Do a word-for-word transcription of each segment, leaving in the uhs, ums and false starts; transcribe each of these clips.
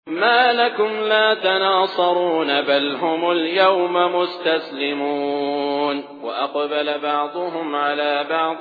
ما لكم لا تناصرون بل هم اليوم مستسلمون وأقبل بعضهم على بعض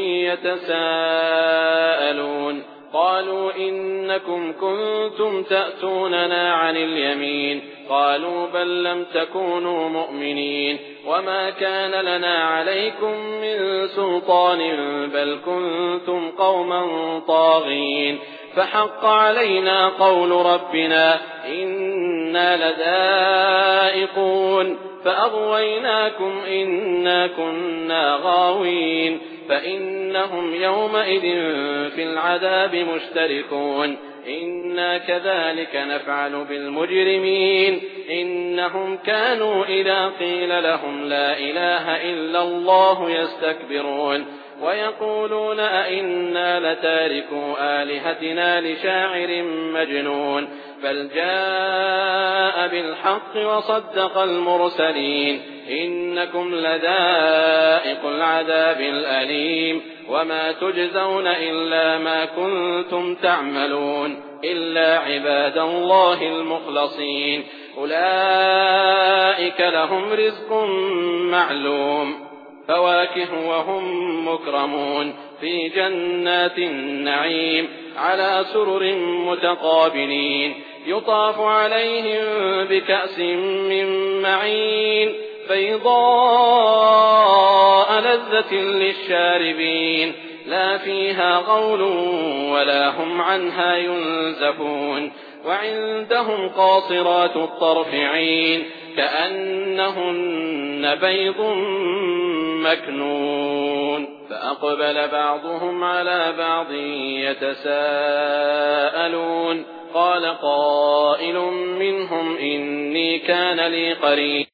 يتساءلون قالوا إنكم كنتم تأتوننا عن اليمين قالوا بل لم تكونوا مؤمنين وما كان لنا عليكم من سلطان بل كنتم قوما طاغين فحق علينا قول ربنا إنا لذائقون فأغويناكم إنا كنا غاوين فإنهم يومئذ في العذاب مشتركون إنا كذلك نفعل بالمجرمين إنهم كانوا إذا قيل لهم لا إله إلا الله يستكبرون ويقولون أئنا لتاركو آلهتنا لشاعر مجنون بل جاء بالحق وصدق المرسلين إنكم لذائق العذاب الأليم وما تجزون إلا ما كنتم تعملون إلا عباد الله المخلصين أولئك لهم رزق معلوم فواكه وهم مكرمون في جنات النعيم على سرر متقابلين يطاف عليهم بكأس من معين بيضاء لذة للشاربين لا فيها غول ولا هم عنها ينزفون وعندهم قاصرات الطرف عين كأنهن بيض مكنون فأقبل بعضهم على بعض يتساءلون قال قائل منهم إني كان لي قرين